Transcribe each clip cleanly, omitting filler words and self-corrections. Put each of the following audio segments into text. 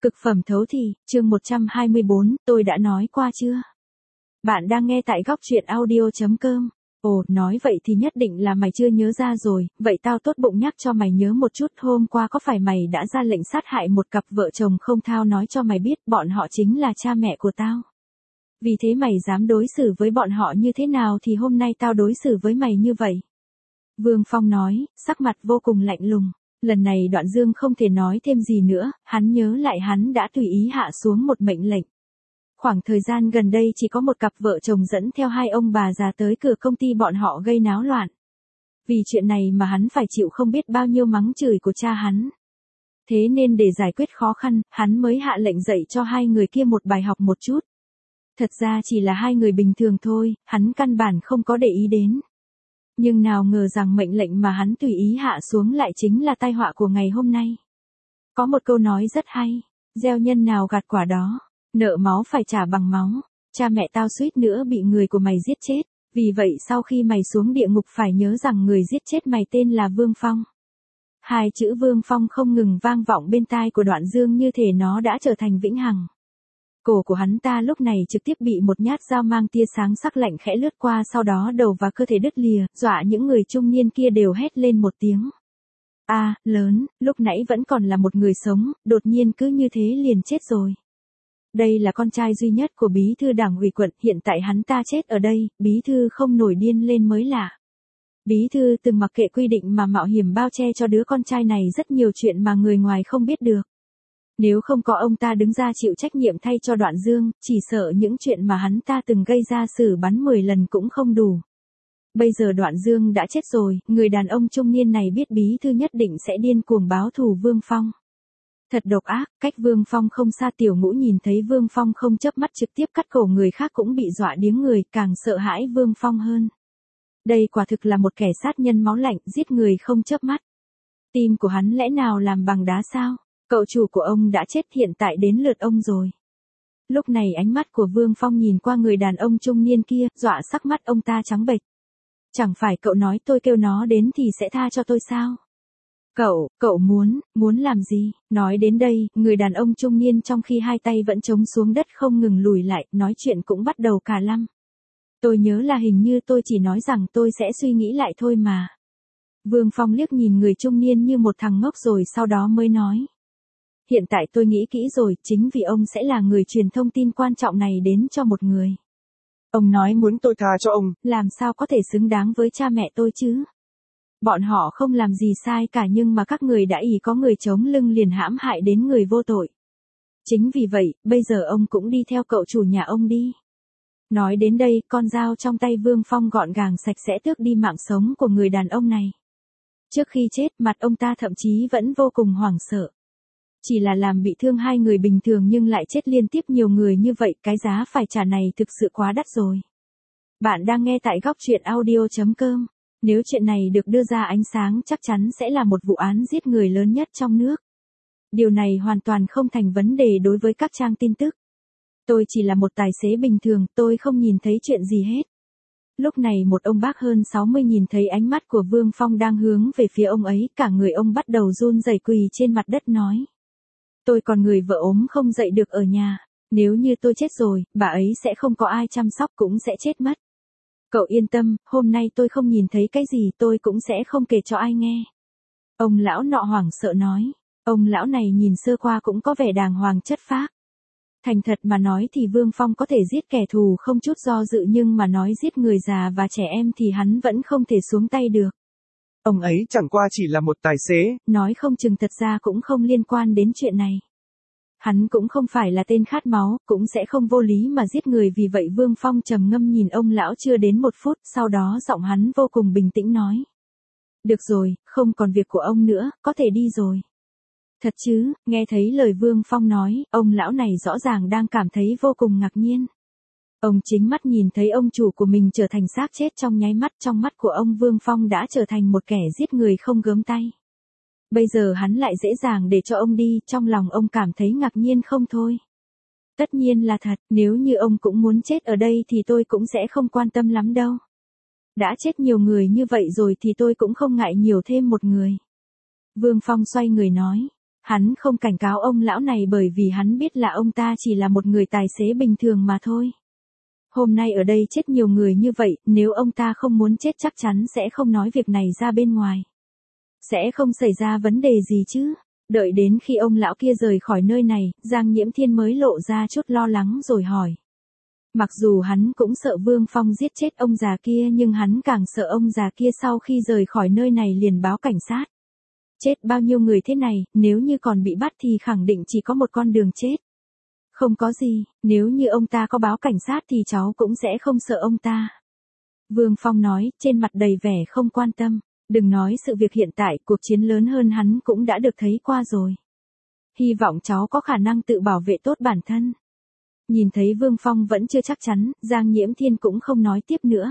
Cực phẩm thấu thị, chương 124, tôi đã nói qua chưa? Bạn đang nghe tại góc truyện audio.com. Ồ, nói vậy thì nhất định là mày chưa nhớ ra rồi, vậy tao tốt bụng nhắc cho mày nhớ một chút. Hôm qua có phải mày đã ra lệnh sát hại một cặp vợ chồng không? Tao nói cho mày biết, bọn họ chính là cha mẹ của tao. Vì thế mày dám đối xử với bọn họ như thế nào thì hôm nay tao đối xử với mày như vậy. Vương Phong nói, sắc mặt vô cùng lạnh lùng. Lần này Đoạn Dương không thể nói thêm gì nữa, hắn nhớ lại hắn đã tùy ý hạ xuống một mệnh lệnh. Khoảng thời gian gần đây chỉ có một cặp vợ chồng dẫn theo hai ông bà già tới cửa công ty bọn họ gây náo loạn. Vì chuyện này mà hắn phải chịu không biết bao nhiêu mắng chửi của cha hắn. Thế nên để giải quyết khó khăn, hắn mới hạ lệnh dạy cho hai người kia một bài học một chút. Thật ra chỉ là hai người bình thường thôi, hắn căn bản không có để ý đến. Nhưng nào ngờ rằng mệnh lệnh mà hắn tùy ý hạ xuống lại chính là tai họa của ngày hôm nay. Có một câu nói rất hay, gieo nhân nào gặt quả đó, nợ máu phải trả bằng máu. Cha mẹ tao suýt nữa bị người của mày giết chết, vì vậy sau khi mày xuống địa ngục phải nhớ rằng người giết chết mày tên là Vương Phong. Hai chữ Vương Phong không ngừng vang vọng bên tai của Đoạn Dương như thể nó đã trở thành vĩnh hằng. Cổ của hắn ta lúc này trực tiếp bị một nhát dao mang tia sáng sắc lạnh khẽ lướt qua, sau đó đầu và cơ thể đứt lìa, dọa những người trung niên kia đều hét lên một tiếng. A, lớn, lúc nãy vẫn còn là một người sống, đột nhiên cứ như thế liền chết rồi. Đây là con trai duy nhất của bí thư đảng ủy quận, hiện tại hắn ta chết ở đây, bí thư không nổi điên lên mới lạ. Bí thư từng mặc kệ quy định mà mạo hiểm bao che cho đứa con trai này rất nhiều chuyện mà người ngoài không biết được. Nếu không có ông ta đứng ra chịu trách nhiệm thay cho Đoạn Dương, chỉ sợ những chuyện mà hắn ta từng gây ra xử bắn 10 lần cũng không đủ. Bây giờ Đoạn Dương đã chết rồi, người đàn ông trung niên này biết bí thư nhất định sẽ điên cuồng báo thù Vương Phong. Thật độc ác, cách Vương Phong không xa Tiểu Ngũ nhìn thấy Vương Phong không chớp mắt trực tiếp cắt cổ người khác cũng bị dọa điếng người, càng sợ hãi Vương Phong hơn. Đây quả thực là một kẻ sát nhân máu lạnh, giết người không chớp mắt. Tim của hắn lẽ nào làm bằng đá sao? Cậu chủ của ông đã chết, hiện tại đến lượt ông rồi. Lúc này ánh mắt của Vương Phong nhìn qua người đàn ông trung niên kia, dọa sắc mắt ông ta trắng bệch. Chẳng phải cậu nói tôi kêu nó đến thì sẽ tha cho tôi sao? Cậu muốn làm gì? Nói đến đây, người đàn ông trung niên trong khi hai tay vẫn chống xuống đất không ngừng lùi lại, nói chuyện cũng bắt đầu cà lăm. Tôi nhớ là hình như tôi chỉ nói rằng tôi sẽ suy nghĩ lại thôi mà. Vương Phong liếc nhìn người trung niên như một thằng ngốc rồi sau đó mới nói. Hiện tại tôi nghĩ kỹ rồi, chính vì ông sẽ là người truyền thông tin quan trọng này đến cho một người. Ông nói muốn tôi tha cho ông, làm sao có thể xứng đáng với cha mẹ tôi chứ? Bọn họ không làm gì sai cả nhưng mà các người đã ỷ có người chống lưng liền hãm hại đến người vô tội. Chính vì vậy, bây giờ ông cũng đi theo cậu chủ nhà ông đi. Nói đến đây, con dao trong tay Vương Phong gọn gàng sạch sẽ tước đi mạng sống của người đàn ông này. Trước khi chết, mặt ông ta thậm chí vẫn vô cùng hoảng sợ. Chỉ là làm bị thương hai người bình thường nhưng lại chết liên tiếp nhiều người như vậy, cái giá phải trả này thực sự quá đắt rồi. Bạn đang nghe tại góc truyện audio.com. Nếu chuyện này được đưa ra ánh sáng chắc chắn sẽ là một vụ án giết người lớn nhất trong nước. Điều này hoàn toàn không thành vấn đề đối với các trang tin tức. Tôi chỉ là một tài xế bình thường, tôi không nhìn thấy chuyện gì hết. Lúc này một ông bác hơn 60 nhìn thấy ánh mắt của Vương Phong đang hướng về phía ông ấy, cả người ông bắt đầu run rẩy quỳ trên mặt đất nói. Tôi còn người vợ ốm không dậy được ở nhà, nếu như tôi chết rồi, bà ấy sẽ không có ai chăm sóc cũng sẽ chết mất. Cậu yên tâm, hôm nay tôi không nhìn thấy cái gì tôi cũng sẽ không kể cho ai nghe. Ông lão nọ hoảng sợ nói, ông lão này nhìn sơ qua cũng có vẻ đàng hoàng chất phác. Thành thật mà nói thì Vương Phong có thể giết kẻ thù không chút do dự nhưng mà nói giết người già và trẻ em thì hắn vẫn không thể xuống tay được. Ông ấy chẳng qua chỉ là một tài xế. Nói không chừng thật ra cũng không liên quan đến chuyện này. Hắn cũng không phải là tên khát máu, cũng sẽ không vô lý mà giết người, vì vậy Vương Phong trầm ngâm nhìn ông lão chưa đến 1 phút, sau đó giọng hắn vô cùng bình tĩnh nói. Được rồi, không còn việc của ông nữa, có thể đi rồi. Thật chứ? Nghe thấy lời Vương Phong nói, ông lão này rõ ràng đang cảm thấy vô cùng ngạc nhiên. Ông chính mắt nhìn thấy ông chủ của mình trở thành xác chết trong nháy mắt, trong mắt của ông Vương Phong đã trở thành một kẻ giết người không gớm tay. Bây giờ hắn lại dễ dàng để cho ông đi, trong lòng ông cảm thấy ngạc nhiên không thôi. Tất nhiên là thật, nếu như ông cũng muốn chết ở đây thì tôi cũng sẽ không quan tâm lắm đâu. Đã chết nhiều người như vậy rồi thì tôi cũng không ngại nhiều thêm một người. Vương Phong xoay người nói, Hắn không cảnh cáo ông lão này bởi vì hắn biết là ông ta chỉ là một người tài xế bình thường mà thôi. Hôm nay ở đây chết nhiều người như vậy, nếu ông ta không muốn chết chắc chắn sẽ không nói việc này ra bên ngoài. Sẽ không xảy ra vấn đề gì chứ. Đợi đến khi ông lão kia rời khỏi nơi này, Giang Nhiễm Thiên mới lộ ra chút lo lắng rồi hỏi. Mặc dù hắn cũng sợ Vương Phong giết chết ông già kia nhưng hắn càng sợ ông già kia sau khi rời khỏi nơi này liền báo cảnh sát. Chết bao nhiêu người thế này, nếu như còn bị bắt thì khẳng định chỉ có một con đường chết. Không có gì, nếu như ông ta có báo cảnh sát thì cháu cũng sẽ không sợ ông ta. Vương Phong nói, trên mặt đầy vẻ không quan tâm. Đừng nói sự việc hiện tại, cuộc chiến lớn hơn hắn cũng đã được thấy qua rồi. Hy vọng cháu có khả năng tự bảo vệ tốt bản thân. Nhìn thấy Vương Phong vẫn chưa chắc chắn, Giang Nhiễm Thiên cũng không nói tiếp nữa.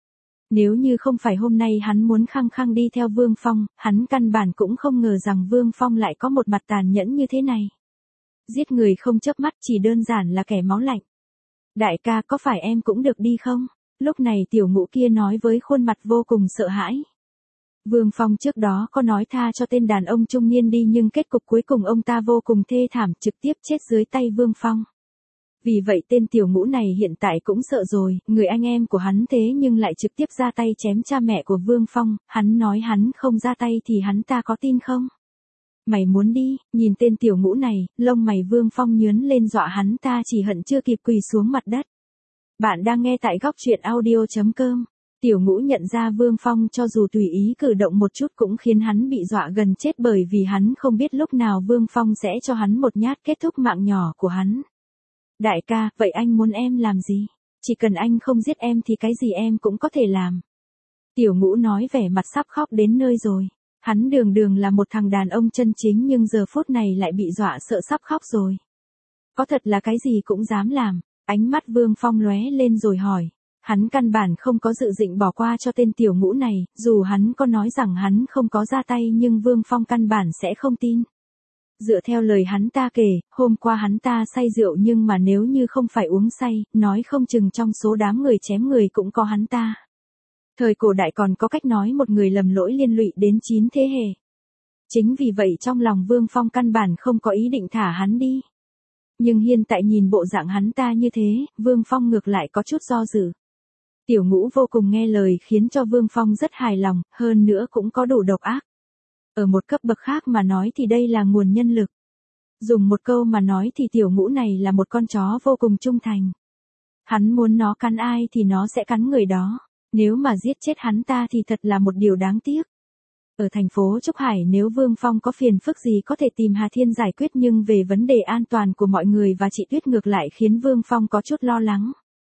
Nếu như không phải hôm nay hắn muốn khăng khăng đi theo Vương Phong, hắn căn bản cũng không ngờ rằng Vương Phong lại có một mặt tàn nhẫn như thế này. Giết người không chớp mắt chỉ đơn giản là kẻ máu lạnh. Đại ca có phải em cũng được đi không? Lúc này tiểu ngũ kia nói với khuôn mặt vô cùng sợ hãi. Vương Phong trước đó có nói tha cho tên đàn ông trung niên đi nhưng kết cục cuối cùng ông ta vô cùng thê thảm trực tiếp chết dưới tay Vương Phong. Vì vậy tên tiểu ngũ này hiện tại cũng sợ rồi, người anh em của hắn thế nhưng lại trực tiếp ra tay chém cha mẹ của Vương Phong, hắn nói hắn không ra tay thì hắn ta có tin không? Mày muốn đi, nhìn tên tiểu ngũ này, lông mày Vương Phong nhướn lên dọa hắn ta chỉ hận chưa kịp quỳ xuống mặt đất. Bạn đang nghe tại góc truyện audio.com. Tiểu ngũ nhận ra Vương Phong cho dù tùy ý cử động một chút cũng khiến hắn bị dọa gần chết bởi vì hắn không biết lúc nào Vương Phong sẽ cho hắn một nhát kết thúc mạng nhỏ của hắn. Đại ca, vậy anh muốn em làm gì? Chỉ cần anh không giết em thì cái gì em cũng có thể làm. Tiểu ngũ nói vẻ mặt sắp khóc đến nơi rồi. Hắn đường đường là một thằng đàn ông chân chính nhưng giờ phút này lại bị dọa sợ sắp khóc rồi. Có thật là cái gì cũng dám làm. Ánh mắt Vương Phong lóe lên rồi hỏi. Hắn căn bản không có dự định bỏ qua cho tên tiểu ngũ này, dù hắn có nói rằng hắn không có ra tay nhưng Vương Phong căn bản sẽ không tin. Dựa theo lời hắn ta kể, hôm qua hắn ta say rượu nhưng mà nếu như không phải uống say, nói không chừng trong số đám người chém người cũng có hắn ta. Thời cổ đại còn có cách nói một người lầm lỗi liên lụy đến 9 thế hệ. Chính vì vậy trong lòng Vương Phong căn bản không có ý định thả hắn đi. Nhưng hiện tại nhìn bộ dạng hắn ta như thế, Vương Phong ngược lại có chút do dự. Tiểu ngũ vô cùng nghe lời khiến cho Vương Phong rất hài lòng, hơn nữa cũng có đủ độc ác. Ở một cấp bậc khác mà nói thì đây là nguồn nhân lực. Dùng một câu mà nói thì tiểu ngũ này là một con chó vô cùng trung thành. Hắn muốn nó cắn ai thì nó sẽ cắn người đó. Nếu mà giết chết hắn ta thì thật là một điều đáng tiếc. Ở thành phố Trúc Hải nếu Vương Phong có phiền phức gì có thể tìm Hà Thiên giải quyết nhưng về vấn đề an toàn của mọi người và chị Tuyết ngược lại khiến Vương Phong có chút lo lắng.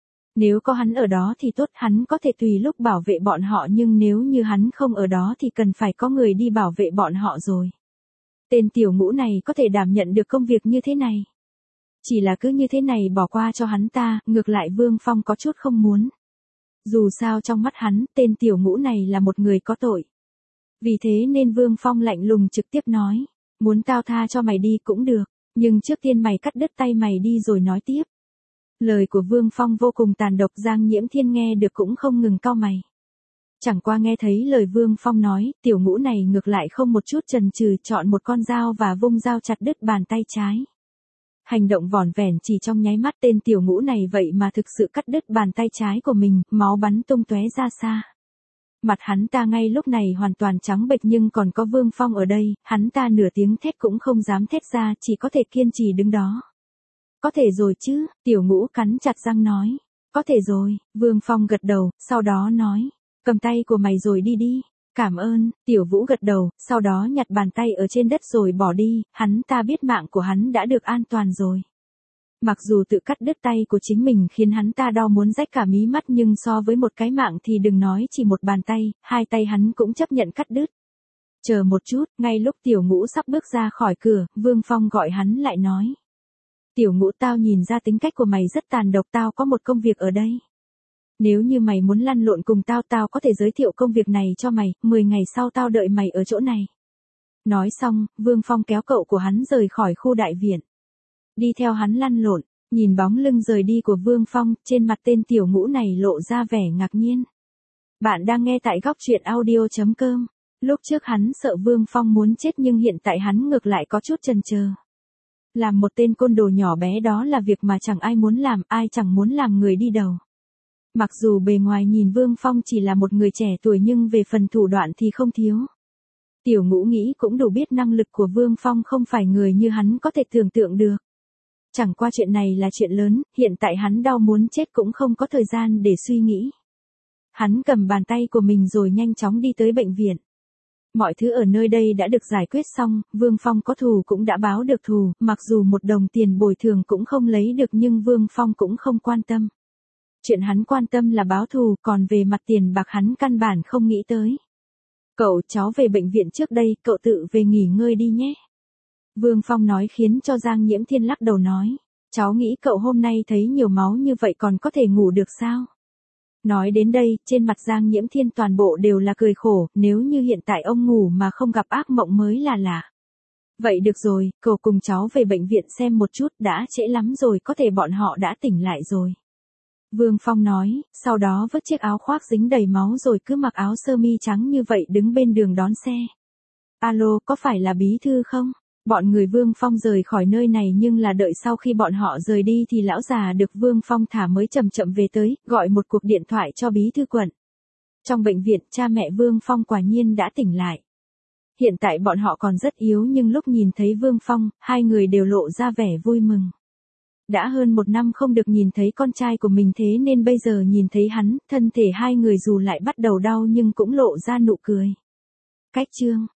Nếu có hắn ở đó thì tốt, hắn có thể tùy lúc bảo vệ bọn họ nhưng nếu như hắn không ở đó thì cần phải có người đi bảo vệ bọn họ rồi. Tên tiểu ngũ này có thể đảm nhận được công việc như thế này. Chỉ là cứ như thế này bỏ qua cho hắn ta, ngược lại Vương Phong có chút không muốn. Dù sao trong mắt hắn, tên tiểu ngũ này là một người có tội. Vì thế nên Vương Phong lạnh lùng trực tiếp nói, muốn tao tha cho mày đi cũng được, nhưng trước tiên mày cắt đứt tay mày đi rồi nói tiếp. Lời của Vương Phong vô cùng tàn độc, Giang Nhiễm Thiên nghe được cũng không ngừng cau mày. Chẳng qua nghe thấy lời Vương Phong nói, tiểu ngũ này ngược lại không một chút chần chừ chọn một con dao và vung dao chặt đứt bàn tay trái. Hành động vỏn vẹn chỉ trong nháy mắt tên tiểu ngũ này vậy mà thực sự cắt đứt bàn tay trái của mình, máu bắn tung tóe ra xa. Mặt hắn ta ngay lúc này hoàn toàn trắng bệch nhưng còn có Vương Phong ở đây, hắn ta nửa tiếng thét cũng không dám thét ra, chỉ có thể kiên trì đứng đó. Có thể rồi chứ, tiểu ngũ cắn chặt răng nói. Có thể rồi, Vương Phong gật đầu, sau đó nói. Cầm tay của mày rồi đi đi. Cảm ơn, tiểu vũ gật đầu, sau đó nhặt bàn tay ở trên đất rồi bỏ đi, hắn ta biết mạng của hắn đã được an toàn rồi. Mặc dù tự cắt đứt tay của chính mình khiến hắn ta đau muốn rách cả mí mắt nhưng so với một cái mạng thì đừng nói chỉ một bàn tay, hai tay hắn cũng chấp nhận cắt đứt. Chờ một chút, ngay lúc tiểu ngũ sắp bước ra khỏi cửa, Vương Phong gọi hắn lại nói. Tiểu ngũ, tao nhìn ra tính cách của mày rất tàn độc, tao có một công việc ở đây. Nếu như mày muốn lăn lộn cùng tao, tao có thể giới thiệu công việc này cho mày, 10 ngày sau tao đợi mày ở chỗ này. Nói xong, Vương Phong kéo cậu của hắn rời khỏi khu đại viện. Đi theo hắn lăn lộn, nhìn bóng lưng rời đi của Vương Phong, trên mặt tên tiểu ngũ này lộ ra vẻ ngạc nhiên. Bạn đang nghe tại góc truyện audio.com. Lúc trước hắn sợ Vương Phong muốn chết nhưng hiện tại hắn ngược lại có chút chần chờ. Làm một tên côn đồ nhỏ bé đó là việc mà chẳng ai muốn làm, ai chẳng muốn làm người đi đầu. Mặc dù bề ngoài nhìn Vương Phong chỉ là một người trẻ tuổi nhưng về phần thủ đoạn thì không thiếu. Tiểu Ngũ nghĩ cũng đủ biết năng lực của Vương Phong không phải người như hắn có thể tưởng tượng được. Chẳng qua chuyện này là chuyện lớn, hiện tại hắn đau muốn chết cũng không có thời gian để suy nghĩ. Hắn cầm bàn tay của mình rồi nhanh chóng đi tới bệnh viện. Mọi thứ ở nơi đây đã được giải quyết xong, Vương Phong có thù cũng đã báo được thù, mặc dù một đồng tiền bồi thường cũng không lấy được nhưng Vương Phong cũng không quan tâm. Chuyện hắn quan tâm là báo thù, còn về mặt tiền bạc hắn căn bản không nghĩ tới. Cậu, cháu về bệnh viện trước đây, cậu tự về nghỉ ngơi đi nhé. Vương Phong nói khiến cho Giang Nhiễm Thiên lắc đầu nói. Cháu nghĩ cậu hôm nay thấy nhiều máu như vậy còn có thể ngủ được sao? Nói đến đây, trên mặt Giang Nhiễm Thiên toàn bộ đều là cười khổ, nếu như hiện tại ông ngủ mà không gặp ác mộng mới là lạ. Vậy được rồi, cậu cùng cháu về bệnh viện xem một chút, đã trễ lắm rồi, có thể bọn họ đã tỉnh lại rồi. Vương Phong nói, sau đó vứt chiếc áo khoác dính đầy máu rồi cứ mặc áo sơ mi trắng như vậy đứng bên đường đón xe. Alo, có phải là bí thư không? Bọn người Vương Phong rời khỏi nơi này nhưng là đợi sau khi bọn họ rời đi thì lão già được Vương Phong thả mới chậm chậm về tới, gọi một cuộc điện thoại cho bí thư quận. Trong bệnh viện, cha mẹ Vương Phong quả nhiên đã tỉnh lại. Hiện tại bọn họ còn rất yếu nhưng lúc nhìn thấy Vương Phong, hai người đều lộ ra vẻ vui mừng. Đã hơn 1 năm không được nhìn thấy con trai của mình thế nên bây giờ nhìn thấy hắn, thân thể hai người dù lại bắt đầu đau nhưng cũng lộ ra nụ cười. Cách chương